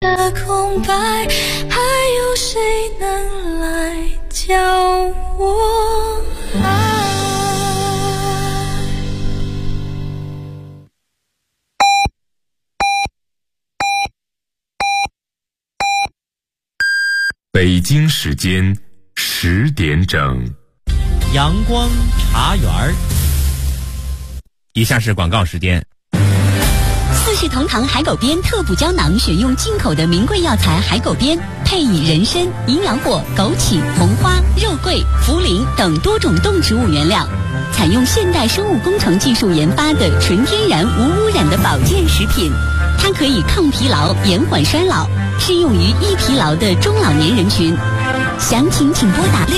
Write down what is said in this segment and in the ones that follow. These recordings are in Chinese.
的空白，还有谁能来教我爱？ 北京时间10点整， 阳光茶园儿。以下是广告时间。 四世同堂海狗鞭特补胶囊，选用进口的名贵药材海狗鞭，配以人参、营养果、枸杞、红花、肉桂、茯苓等多种动植物原料，采用现代生物工程技术研发的纯天然无污染的保健食品。它可以抗疲劳、延缓衰老，适用于易疲劳的中老年人群。详情请拨打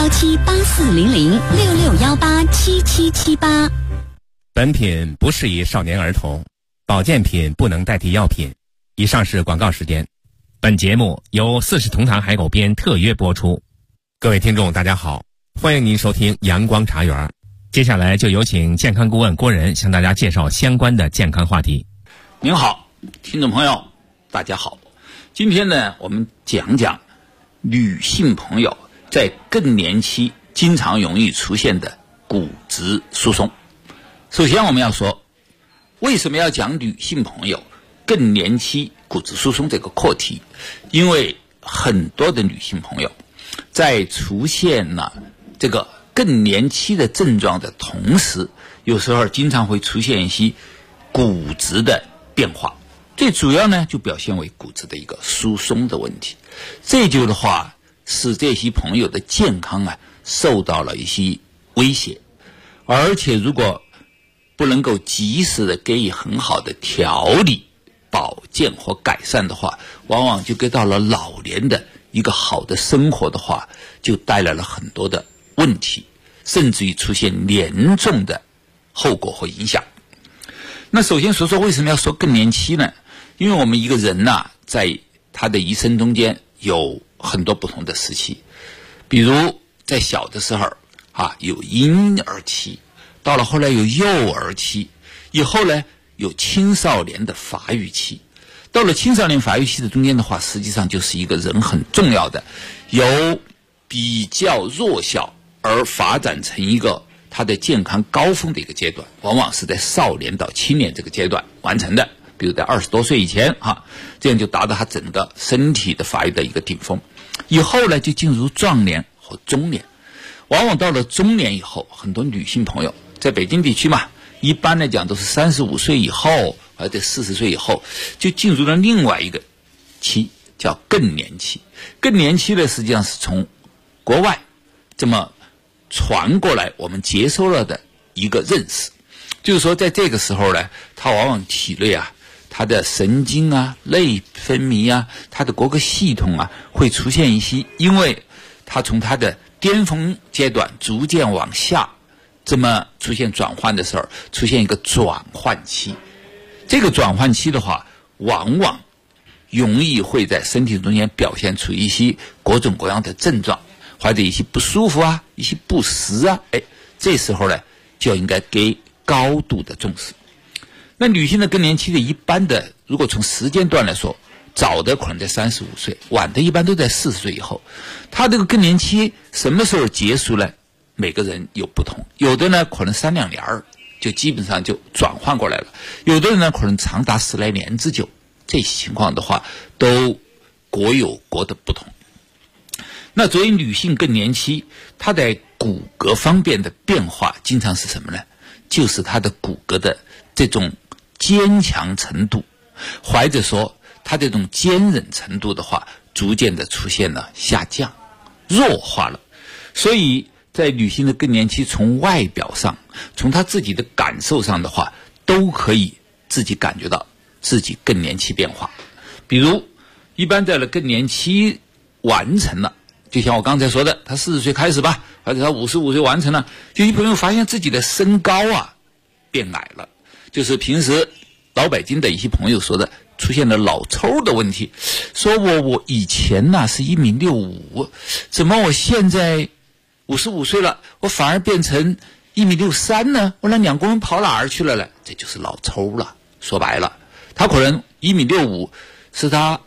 6617840066187778。 本品不适宜少年儿童，保健品不能代替药品。以上是广告时间。本节目由四世同堂海狗鞭特约播出。各位听众大家好，欢迎您收听阳光茶园。接下来就有请健康顾问郭仁向大家介绍相关的健康话题。 您好，听众朋友大家好。今天呢，我们讲讲女性朋友在更年期经常容易出现的骨质疏松。首先我们要说，为什么要讲女性朋友更年期骨质疏松这个课题？因为很多的女性朋友在出现了这个更年期的症状的同时，有时候经常会出现一些骨质的变化，最主要呢就表现为骨质的一个疏松的问题。这就的话使这些朋友的健康受到了一些威胁，而且如果不能够及时的给予很好的调理、保健和改善的话，往往就给到了老年的一个好的生活的话，就带来了很多的问题，甚至于出现严重的后果和影响。那首先说说为什么要说更年期呢？因为我们一个人在他的一生中间有很多不同的时期，比如在小的时候有婴儿期，到了后来有幼儿期，以后呢有青少年的发育期。到了青少年发育期的中间的话，实际上就是一个人很重要的由比较弱小而发展成一个他的健康高峰的一个阶段，往往是在少年到青年这个阶段完成的。比如在20多岁以前这样就达到他整个身体的发育的一个顶峰。以后呢就进入壮年和中年，往往到了中年以后，很多女性朋友在北京地区一般来讲都是35岁以后或者40岁以后就进入了另外一个期，叫更年期。更年期呢实际上是从国外这么传过来我们接收了的一个认识，就是说在这个时候呢，它往往体内它的神经内分泌它的各个系统会出现一些，因为它从它的巅峰阶段逐渐往下这么出现转换的时候，出现一个转换期。这个转换期的话，往往容易会在身体中间表现出一些各种各样的症状，或者一些不舒服一些不适这时候呢就应该给高度的重视。那女性的更年期的一般的，如果从时间段来说，早的可能在35岁，晚的一般都在40岁以后。她这个更年期什么时候结束呢？每个人有不同，有的呢可能3-2年就基本上就转换过来了，有的人呢可能长达10来年之久。这些情况的话都各有各的不同。那作为女性更年期，她在骨骼方面的变化经常是什么呢？就是她的骨骼的这种坚强程度，或者说她这种坚韧程度的话，逐渐的出现了下降，弱化了。所以在女性的更年期，从外表上，从她自己的感受上的话，都可以自己感觉到自己更年期变化。比如一般在了更年期完成了，就像我刚才说的，他40岁开始吧，或者他55岁完成了，就一朋友发现自己的身高变矮了，就是平时老北京的一些朋友说的出现了老抽的问题，说我以前是1.65米，怎么我现在55岁了，我反而变成1.63米呢？我那2公分跑哪儿去了呢？这就是老抽了。说白了，他可能1.65米是他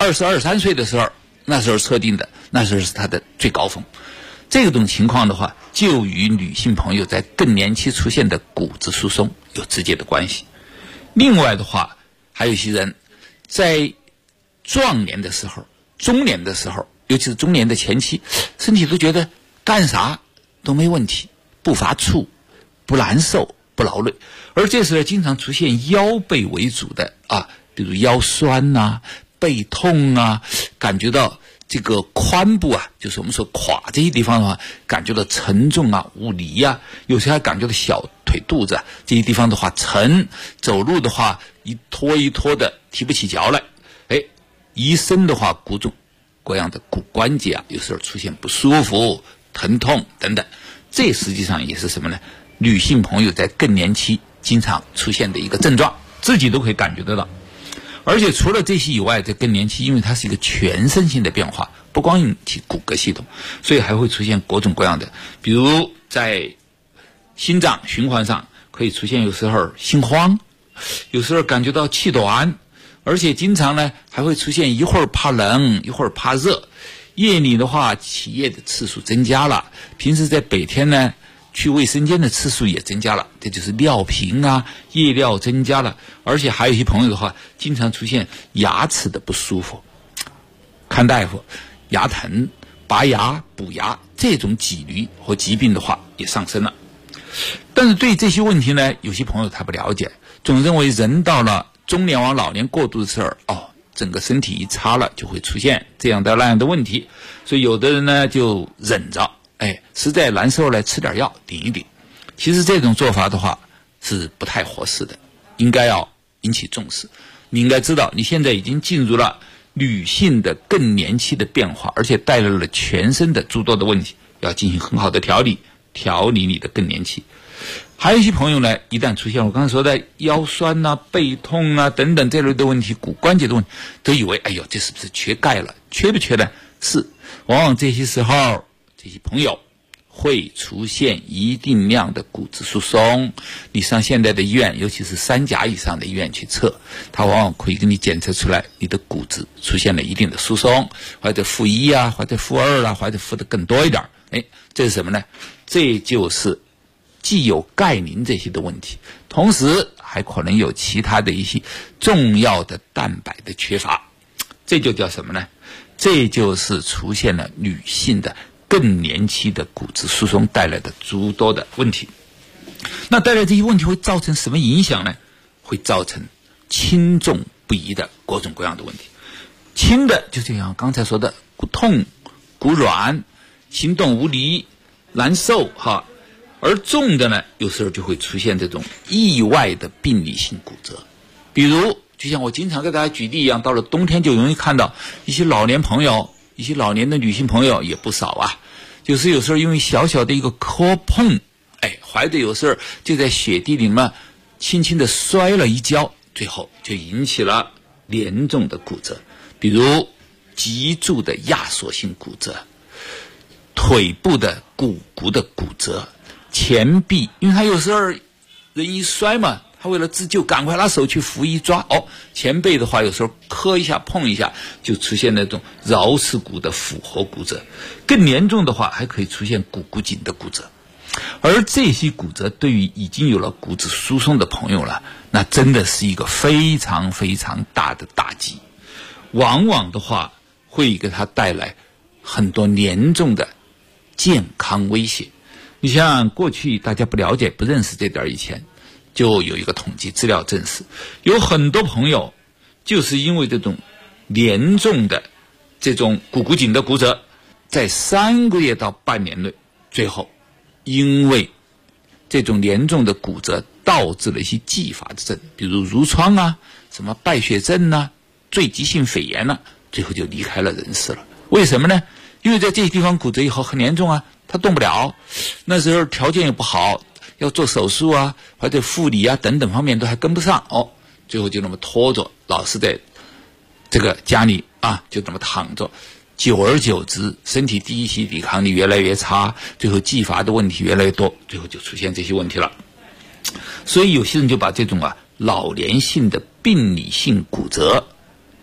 22、23岁的时候，那时候测定的，那时候是他的最高峰。这种情况的话，就与女性朋友在更年期出现的骨质疏松有直接的关系。另外的话，还有一些人在壮年的时候、中年的时候，尤其是中年的前期，身体都觉得干啥都没问题，不发怵，不难受，不劳累，而这时候经常出现腰背为主的比如腰酸啊、背痛啊，感觉到这个髋部就是我们说胯这些地方的话，感觉到沉重无力有时候还感觉到小腿肚子这些地方的话沉，走路的话一拖一拖的提不起脚来，一身的话各种各样的骨关节有时候出现不舒服、疼痛等等，这实际上也是什么呢？女性朋友在更年期经常出现的一个症状，自己都可以感觉得到。而且除了这些以外，在更年期因为它是一个全身性的变化，不光引起骨骼系统，所以还会出现各种各样的，比如在心脏循环上可以出现有时候心慌，有时候感觉到气短，而且经常呢还会出现一会儿怕冷一会儿怕热，夜里的话起夜的次数增加了，平时在白天呢去卫生间的次数也增加了，这就是尿频夜尿增加了。而且还有一些朋友的话，经常出现牙齿的不舒服，看大夫牙疼、拔牙、补牙，这种几率和疾病的话也上升了。但是对这些问题呢，有些朋友他不了解，总认为人到了中年往老年过渡的时候整个身体一差了就会出现这样的那样的问题，所以有的人呢就忍着，实在难受了吃点药顶一顶。其实这种做法的话是不太合适的，应该要引起重视。你应该知道你现在已经进入了女性的更年期的变化，而且带来了全身的诸多的问题，要进行很好的调理你的更年期。还有一些朋友呢，一旦出现我刚才说的腰酸背痛等等这类的问题，骨关节的问题，都以为这是不是缺钙了？缺不缺呢？是，往往这些时候这些朋友会出现一定量的骨质疏松。你上现在的医院，尤其是3甲以上的医院去测，它往往可以给你检测出来你的骨质出现了一定的疏松，或者负1或者负2或者负的更多一点。这是什么呢？这就是既有钙磷这些的问题，同时还可能有其他的一些重要的蛋白的缺乏。这就叫什么呢？这就是出现了女性的更年期的骨质疏松带来的诸多的问题。那带来这些问题会造成什么影响呢？会造成轻重不一的各种各样的问题。轻的就像刚才说的骨痛、骨软、行动无力、难受而重的呢，有时候就会出现这种意外的病理性骨折。比如就像我经常给大家举例一样，到了冬天就容易看到一些老年朋友，一些老年的女性朋友也不少就是有时候因为小小的一个磕碰，怀着有时候就在雪地里面轻轻的摔了一跤，最后就引起了严重的骨折。比如脊柱的压缩性骨折，腿部的股骨的骨折，前臂，因为他有时候人一摔嘛，他为了自救赶快拿手去扶一抓，前背的话有时候磕一下碰一下就出现那种桡尺骨的复合骨折，更严重的话还可以出现股骨颈的骨折。而这些骨折对于已经有了骨质疏松的朋友了，那真的是一个非常非常大的打击，往往的话会给他带来很多严重的健康威胁。你像过去大家不了解不认识这点以前，就有一个统计资料证实，有很多朋友就是因为这种严重的这种股骨颈的骨折，在3个月到半年内，最后因为这种严重的骨折导致了一些继发的症，比如褥疮什么败血症坠积性肺炎最后就离开了人世了。为什么呢？因为在这些地方骨折以后很严重他动不了，那时候条件也不好，要做手术或者护理等等方面都还跟不上最后就那么拖着，老是在这个家里就这么躺着，久而久之身体第一期抵抗力越来越差，最后继发的问题越来越多，最后就出现这些问题了。所以有些人就把这种老年性的病理性骨折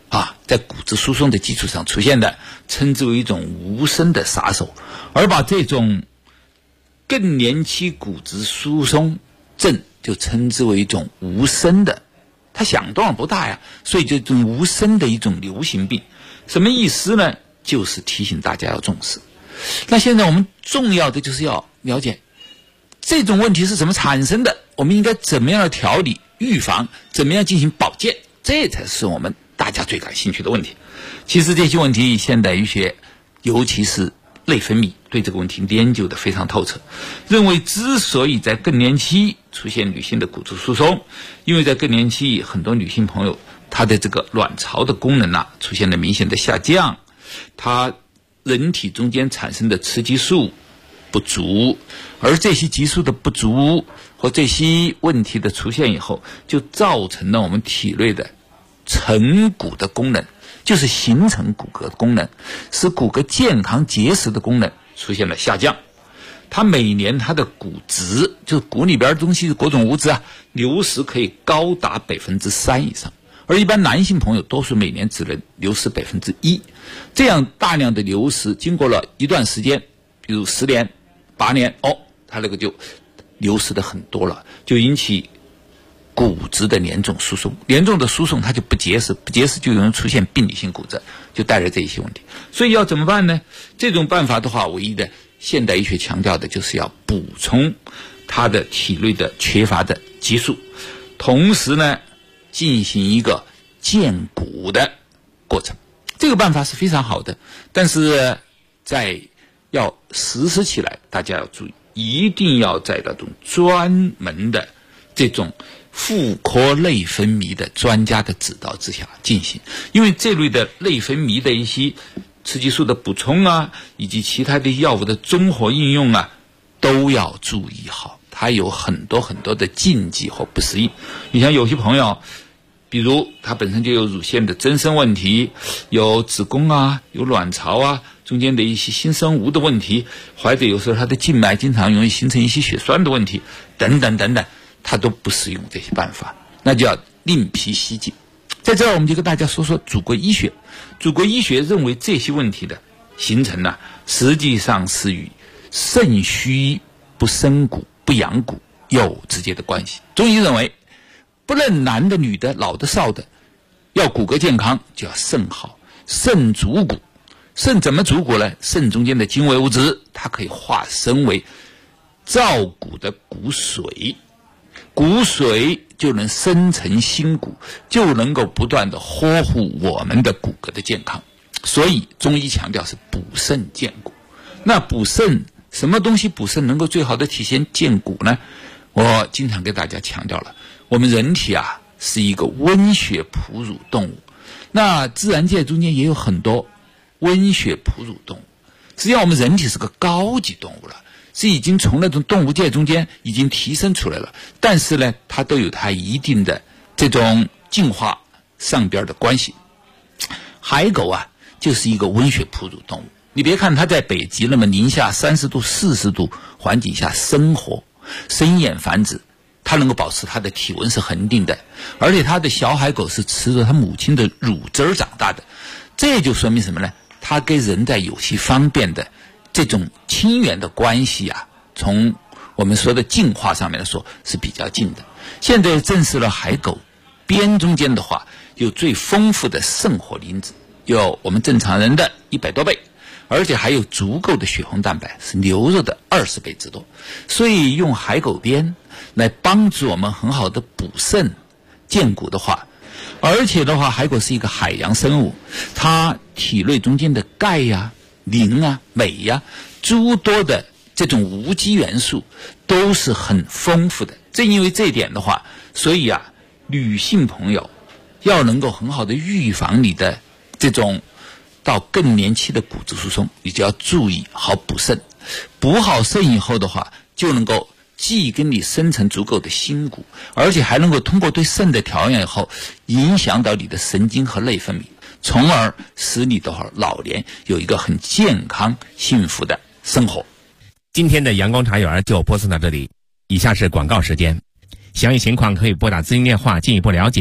在骨质疏松的基础上出现的，称之为一种无声的杀手，而把这种更年期骨质疏松症就称之为一种无声的，它响动不大呀，所以这种无声的一种流行病。什么意思呢？就是提醒大家要重视。那现在我们重要的就是要了解这种问题是怎么产生的，我们应该怎么样的调理预防，怎么样进行保健，这才是我们大家最感兴趣的问题。其实这些问题现代医学尤其是内分泌对这个问题研究的非常透彻，认为之所以在更年期出现女性的骨质疏松，因为在更年期很多女性朋友她的这个卵巢的功能出现了明显的下降，她人体中间产生的雌激素不足，而这些激素的不足和这些问题的出现以后，就造成了我们体内的成骨的功能，就是形成骨骼的功能，使骨骼健康结实的功能出现了下降。它每年它的骨质，就是骨里边的东西各种物质流失可以高达 3% 以上，而一般男性朋友多数每年只能流失 1%。 这样大量的流失经过了一段时间，比如10年8年，它那个就流失的很多了，就引起骨质的严重疏松，严重的疏松它就不结实，不结实就容易出现病理性骨折，就带来这一些问题。所以要怎么办呢？这种办法的话，唯一的现代医学强调的就是要补充他的体内的缺乏的激素，同时呢进行一个健骨的过程。这个办法是非常好的，但是在要实施起来，大家要注意，一定要在那种专门的这种妇科内分泌的专家的指导之下进行，因为这类的内分泌的一些雌激素的补充以及其他的药物的综合应用都要注意好，它有很多很多的禁忌和不适应。你像有些朋友，比如他本身就有乳腺的增生问题，有子宫有卵巢中间的一些新生物的问题，或者有时候他的静脉经常容易形成一些血栓的问题等等等等，他都不适用这些办法，那就要另辟蹊径。在这儿我们就跟大家说说祖国医学。祖国医学认为这些问题的形成实际上是与肾虚不生骨不养骨有直接的关系。中医认为不论男的女的老的少的，要骨骼健康就要肾好，肾主骨。肾怎么主骨呢？肾中间的精微物质它可以化生为造骨的骨髓，骨髓就能生成新骨，就能够不断的呵护我们的骨骼的健康。所以中医强调是补肾健骨。那补肾，什么东西补肾能够最好的体现健骨呢？我经常给大家强调了，我们人体是一个温血哺乳动物，那自然界中间也有很多温血哺乳动物。实际上我们人体是个高级动物了，是已经从那种动物界中间已经提升出来了，但是呢它都有它一定的这种进化上边的关系。海狗就是一个温血哺乳动物，你别看它在北极那么零下30度40度环境下生活生衍繁殖，它能够保持它的体温是恒定的，而且它的小海狗是吃着它母亲的乳汁长大的。这就说明什么呢？它跟人在有些方面的这种亲缘的关系从我们说的进化上面来说是比较近的。现在证实了海狗边中间的话有最丰富的肾活磷脂，有我们正常人的100多倍，而且还有足够的血红蛋白，是牛肉的20倍之多。所以用海狗鞭来帮助我们很好的补肾健骨的话，而且的话海狗是一个海洋生物，它体内中间的钙磷镁诸多的这种无机元素都是很丰富的。正因为这一点的话，所以女性朋友要能够很好的预防你的这种到更年期的骨质疏松，你就要注意好补肾。补好肾以后的话，就能够既跟你生成足够的新骨，而且还能够通过对肾的调养以后，影响到你的神经和内分泌，从而使你的老年有一个很健康幸福的生活。 今天的阳光茶园就播送到这里，以下是广告时间。详细情况可以拨打咨询电话进一步了解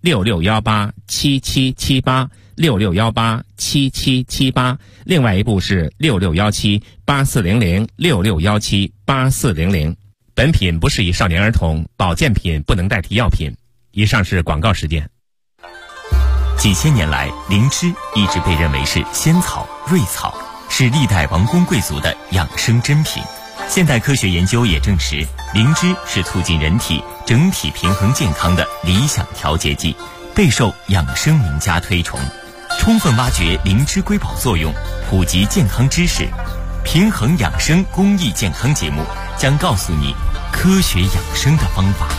66187778，66187778，另外一部是66178400，66178400。本品不适宜少年儿童，保健品不能代替药品。以上是广告时间。 几千年来，灵芝一直被认为是仙草、瑞草，是历代王公贵族的养生珍品。现代科学研究也证实，灵芝是促进人体整体平衡健康的理想调节剂，备受养生名家推崇。充分挖掘灵芝瑰宝作用，普及健康知识，平衡养生公益健康节目将告诉你科学养生的方法。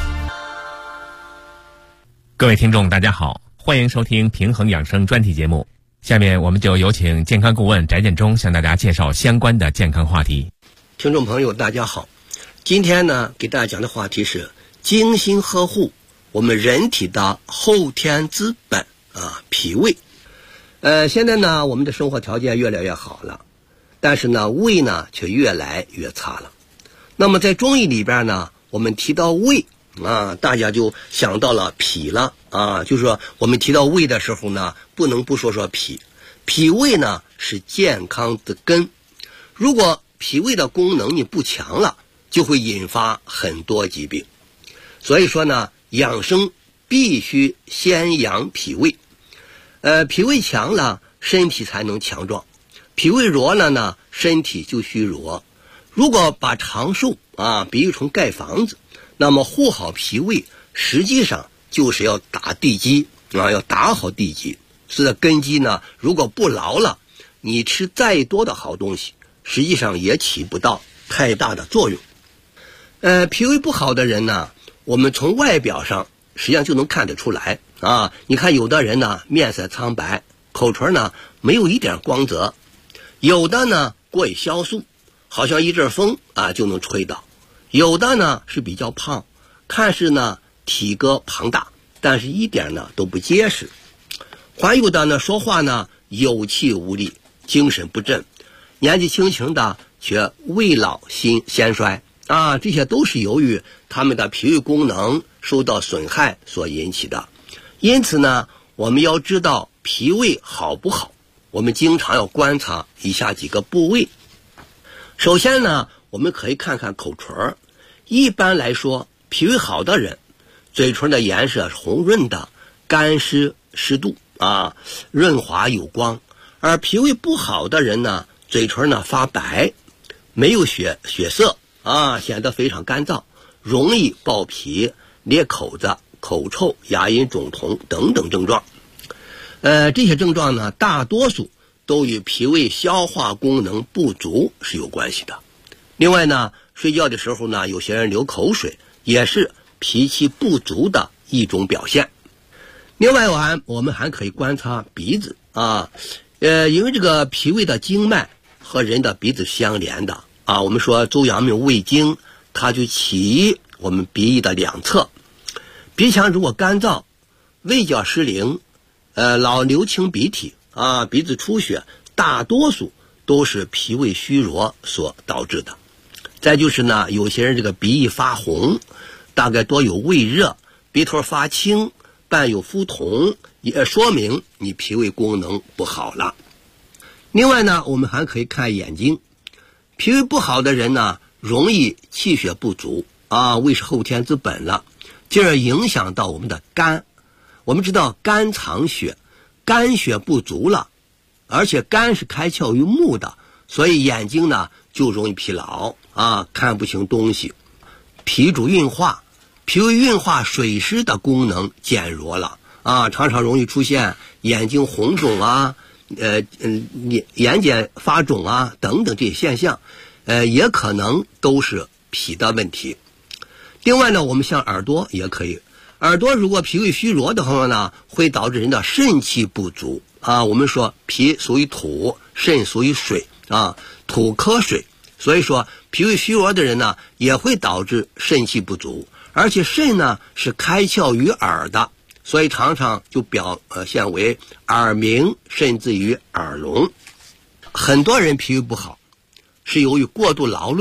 各位听众大家好，欢迎收听平衡养生专题节目。下面我们就有请健康顾问翟建中向大家介绍相关的健康话题。 听众朋友大家好，今天呢给大家讲的话题是精心呵护我们人体的后天之本脾胃。现在呢我们的生活条件越来越好了，但是呢胃呢却越来越差了。那么在中医里边呢，我们提到胃大家就想到了脾了就是说我们提到胃的时候呢，不能不说脾。脾胃呢是健康的根，如果脾胃的功能你不强了，就会引发很多疾病。所以说呢，养生必须先养脾胃。脾胃强了，身体才能强壮；脾胃弱了呢，身体就虚弱。如果把长寿比喻成盖房子，那么护好脾胃，实际上就是要打地基要打好地基。是的，根基呢，如果不牢了，你吃再多的好东西，实际上也起不到太大的作用。脾胃不好的人呢，我们从外表上实际上就能看得出来你看有的人呢面色苍白，口唇呢没有一点光泽，有的呢过于消瘦，好像一阵风就能吹倒，有的呢是比较胖，看似呢体格庞大，但是一点呢都不结实，还有的呢说话呢有气无力，精神不振，年纪轻轻的却未老先衰这些都是由于他们的脾胃功能受到损害所引起的。因此呢，我们要知道脾胃好不好，我们经常要观察以下几个部位。首先呢，我们可以看看口唇。一般来说，脾胃好的人，嘴唇的颜色是红润的，干湿适度润滑有光。而脾胃不好的人呢，嘴唇呢发白，没有血色显得非常干燥，容易爆皮、裂口子、口臭、牙龈肿痛等等症状。这些症状呢，大多数都与脾胃消化功能不足是有关系的。另外呢，睡觉的时候呢，有些人流口水，也是脾气不足的一种表现。另外我们还可以观察鼻子因为这个脾胃的经脉和人的鼻子相连的我们说周阳明胃经，它就起我们鼻翼的两侧。鼻腔如果干燥，胃角失灵，老流清鼻涕鼻子出血，大多数都是脾胃虚弱所导致的。再就是呢，有些人这个鼻翼发红，大概多有胃热，鼻头发青，伴有腹痛，也说明你脾胃功能不好了。另外呢，我们还可以看眼睛。脾胃不好的人呢，容易气血不足胃是后天之本了，进而影响到我们的肝。我们知道肝藏血，肝血不足了，而且肝是开窍于目的，所以眼睛呢就容易疲劳看不清东西。脾主运化，脾胃运化水湿的功能减弱了常常容易出现眼睛红肿眼睑发肿等等这些现象，也可能都是脾的问题。另外呢，我们像耳朵也可以，耳朵如果脾胃虚弱的话呢，会导致人的肾气不足我们说脾属于土，肾属于水土克水，所以说脾胃虚弱的人呢，也会导致肾气不足，而且肾呢是开窍于耳的，所以常常就表现为耳鸣，甚至于耳聋。很多人脾胃不好是由于过度劳累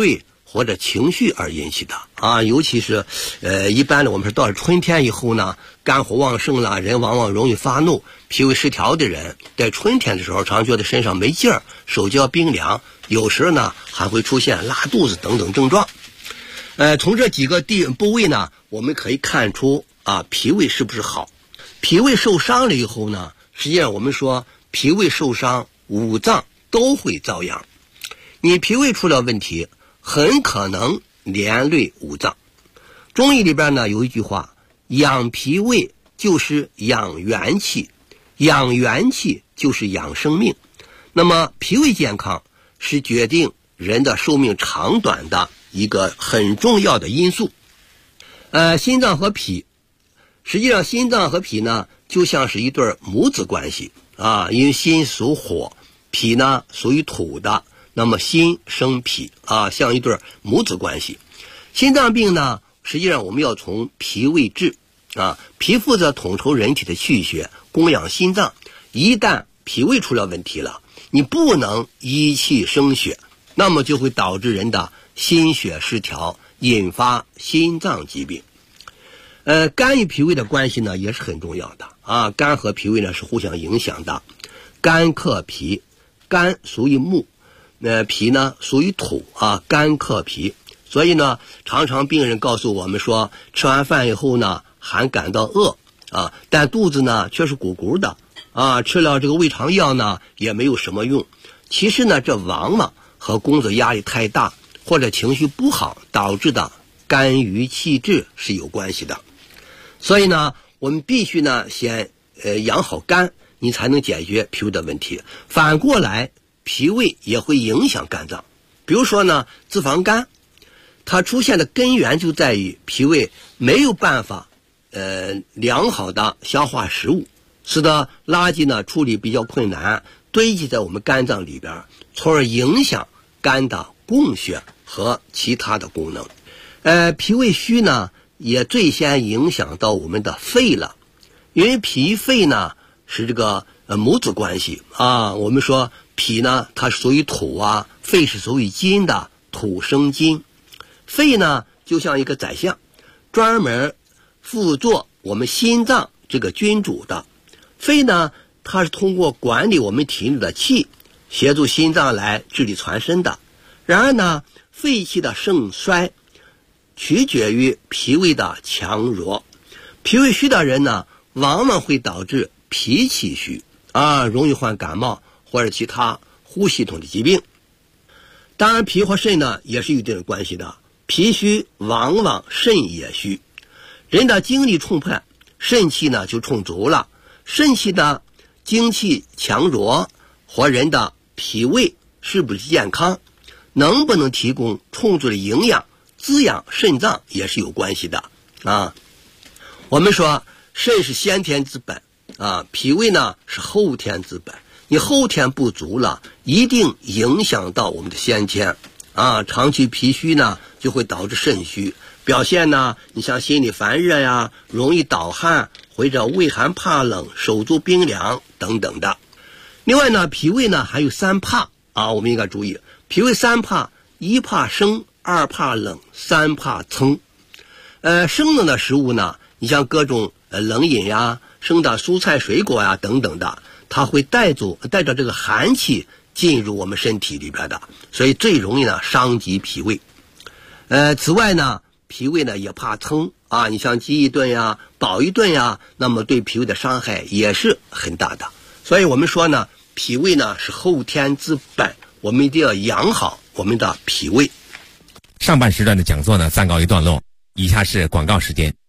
或者情绪而引起的啊，尤其是一般的我们说到了春天以后呢，肝火旺盛了，人往往容易发怒，脾胃失调的人在春天的时候常觉得身上没劲儿，手脚冰凉，有时候呢还会出现拉肚子等等症状。从这几个部位呢，我们可以看出啊，脾胃是不是好。脾胃受伤了以后呢，实际上我们说脾胃受伤，五脏都会遭殃。你脾胃出了问题，很可能连累五脏。中医里边呢有一句话，养脾胃就是养元气，养元气就是养生命。那么脾胃健康是决定人的寿命长短的一个很重要的因素。心脏和脾，实际上心脏和脾呢就像是一对母子关系啊，因为心属火，脾呢属于土的，那么心生脾啊，像一对母子关系。心脏病呢，实际上我们要从脾胃治啊，脾负责统筹人体的气血，供养心脏。一旦脾胃出了问题了，你不能益气生血，那么就会导致人的心血失调，引发心脏疾病。肝与脾胃的关系呢也是很重要的啊，肝和脾胃呢是互相影响的。肝克脾，肝属于木，脾呢属于土啊，肝克脾。所以呢，常常病人告诉我们说，吃完饭以后呢还感到饿啊，但肚子呢却是鼓鼓的啊，吃了这个胃肠药呢也没有什么用。其实呢，这往往和工作压力太大或者情绪不好导致的肝郁气滞是有关系的。所以呢，我们必须呢先养好肝，你才能解决脾胃的问题。反过来，脾胃也会影响肝脏。比如说呢，脂肪肝，它出现的根源就在于脾胃没有办法良好的消化食物，使得垃圾呢处理比较困难，堆积在我们肝脏里边，从而影响肝的供血和其他的功能。脾胃虚呢也最先影响到我们的肺了，因为脾肺呢是这个母子关系啊。我们说脾呢它是属于土啊，肺是属于金的，土生金。肺呢就像一个宰相，专门辅佐我们心脏这个君主的。肺呢它是通过管理我们体内的气，协助心脏来治理全身的。然而呢，肺气的盛衰取决于脾胃的强弱。脾胃虚的人呢，往往会导致脾气虚啊，容易患感冒或者其他呼吸系统的疾病。当然，脾和肾呢也是有一定的关系的。脾虚往往肾也虚，人的精力充沛，肾气呢就充足了。肾气的精气强弱和人的脾胃是不是健康，能不能提供充足的营养滋养肾脏也是有关系的啊。我们说肾是先天之本啊，脾胃呢是后天之本。你后天不足了，一定影响到我们的先天啊。长期脾虚呢，就会导致肾虚，表现呢，你像心里烦热呀，容易盗汗，或者畏寒怕冷，手足冰凉等等的。另外呢，脾胃呢还有三怕啊，我们应该注意，脾胃三怕：一怕生，二怕冷，三怕噌。生冷的食物呢，你像各种冷饮呀、生的蔬菜水果呀等等的，它会带着这个寒气进入我们身体里边的，所以最容易呢伤及脾胃。此外呢，脾胃呢也怕撑啊，你像饥一顿呀、饱一顿呀，那么对脾胃的伤害也是很大的。所以我们说呢，脾胃呢是后天之本，我们一定要养好我们的脾胃。 上半时段的讲座呢暂告一段落，以下是广告时间。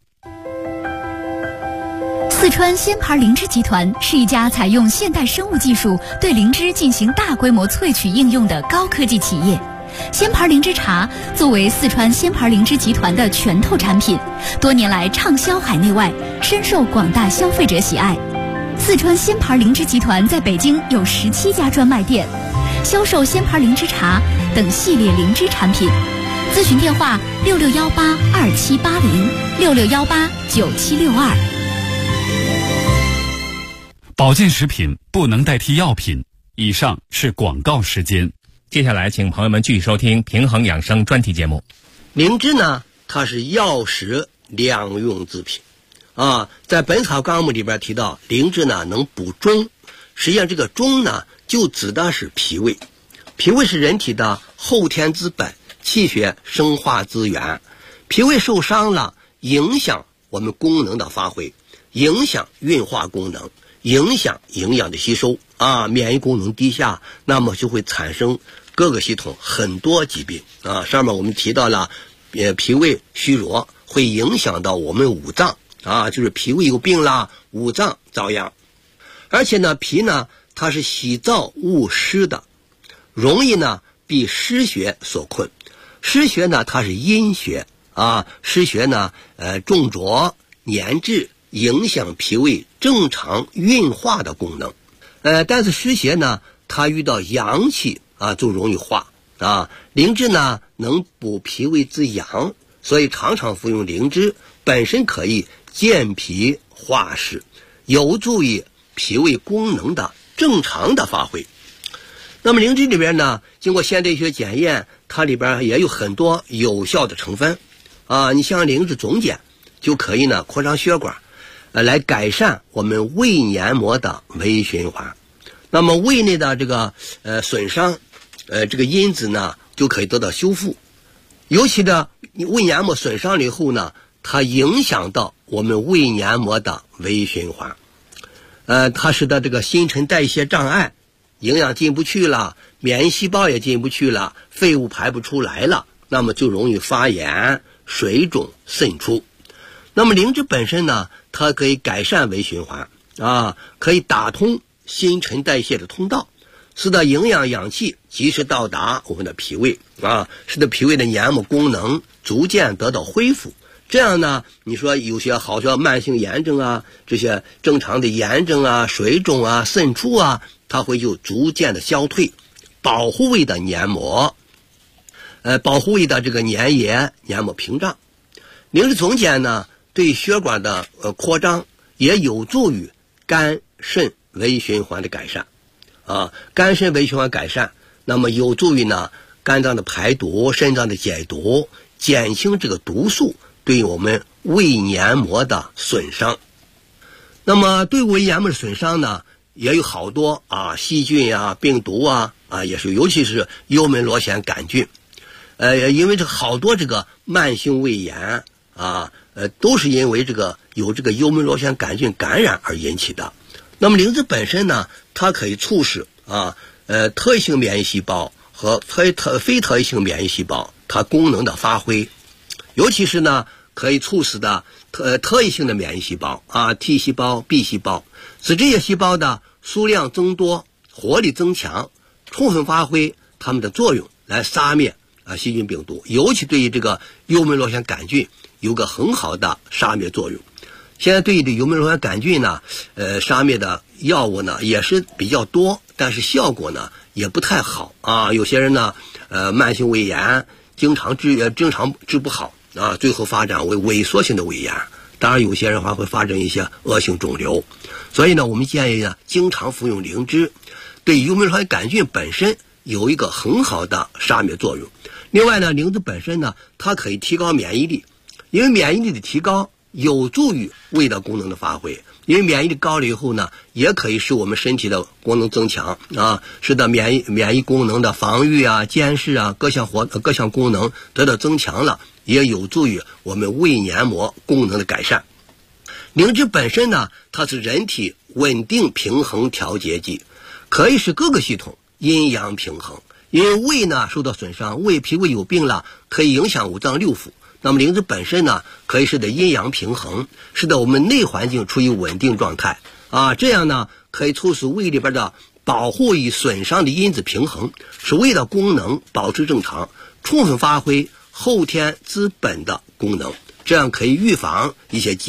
四川仙牌灵芝集团是一家采用现代生物技术对灵芝进行大规模萃取应用的高科技企业。仙牌灵芝茶作为四川仙牌灵芝集团的拳头产品，多年来畅销海内外，深受广大消费者喜爱。四川仙牌灵芝集团在北京有17家专卖店，销售仙牌灵芝茶等系列灵芝产品。咨询电话66182780，66189762。 保健食品不能代替药品。以上是广告时间。 接下来请朋友们继续收听平衡养生专题节目。 灵芝呢，它是药食两用之品啊，在《本草纲目》里边提到，灵芝呢能补中。实际上这个中呢就指的是脾胃，脾胃是人体的后天之本，气血生化之源。脾胃受伤了，影响我们功能的发挥，影响运化功能，影响营养的吸收啊，免疫功能低下，那么就会产生各个系统很多疾病啊。上面我们提到了脾胃虚弱会影响到我们五脏啊，就是脾胃有病啦，五脏遭殃。而且呢，脾呢它是喜燥恶湿的，容易呢被湿邪所困。湿邪呢它是阴邪啊，湿邪呢重浊粘滞，影响脾胃正常运化的功能。但是湿邪呢它遇到阳气啊就容易化啊。灵芝呢能补脾胃之阳，所以常常服用灵芝，本身可以健脾化湿，有助于脾胃功能的正常的发挥。那么灵芝里边呢，经过现代医学检验，它里边也有很多有效的成分啊。你像灵芝总碱就可以呢扩张血管，来改善我们胃黏膜的微循环。那么胃内的这个损伤，这个因子呢就可以得到修复。尤其的胃黏膜损伤了以后呢，它影响到我们胃黏膜的微循环。它使得这个新陈代谢障碍，营养进不去了，免疫细胞也进不去了，废物排不出来了，那么就容易发炎、水肿、渗出。那么灵芝本身呢，它可以改善微循环啊，可以打通新陈代谢的通道，使得营养氧气及时到达我们的脾胃啊，使得脾胃的黏膜功能逐渐得到恢复。这样呢，你说有些好像慢性炎症啊，这些正常的炎症啊、水肿啊、渗出啊，它会就逐渐的消退，保护胃的黏膜，保护胃的这个粘液、黏膜屏障。灵芝总碱呢，对血管的扩张也有助于肝肾微循环的改善啊，肝肾微循环改善，那么有助于呢肝脏的排毒、肾脏的解毒，减轻这个毒素对我们胃黏膜的损伤。那么对胃黏膜的损伤呢，也有好多啊，细菌啊、病毒啊也是，尤其是幽门螺旋杆菌。因为这好多这个慢性胃炎啊，都是因为有这个幽门螺旋杆菌感染而引起的。那么灵芝本身呢，它可以促使特异性免疫细胞和非特异性免疫细胞它功能的发挥。尤其是呢，可以促使的特异性的免疫细胞啊 ，T 细胞、B 细胞，使这些细胞的数量增多、活力增强，充分发挥它们的作用，来杀灭细菌病毒。尤其对于这个幽门螺旋杆菌有个很好的杀灭作用。现在对于这幽门螺旋杆菌呢，杀灭的药物呢也是比较多，但是效果呢也不太好啊。有些人呢，慢性胃炎经常治不好。最后发展为萎缩性的胃炎，当然有些人还会发展一些恶性肿瘤。所以呢，我们建议呢，经常服用灵芝，对幽门螺旋杆菌本身有一个很好的杀灭作用。另外呢，灵芝本身呢，它可以提高免疫力，因为免疫力的提高有助于胃的功能的发挥。因为免疫力高了以后呢，也可以使我们身体的功能增强啊，使得免疫功能的防御啊、监视啊各项功能得到增强了，也有助于我们胃黏膜功能的改善。灵芝本身呢，它是人体稳定平衡调节剂，可以使各个系统阴阳平衡。因为胃呢受到损伤，脾胃有病了，可以影响五脏六腑。那么灵芝本身呢，可以使得阴阳平衡，使得我们内环境处于稳定状态啊，这样呢可以促使胃里边的保护与损伤的因子平衡，使胃的功能保持正常，充分发挥后天之本的功能，这样可以预防一些疾病。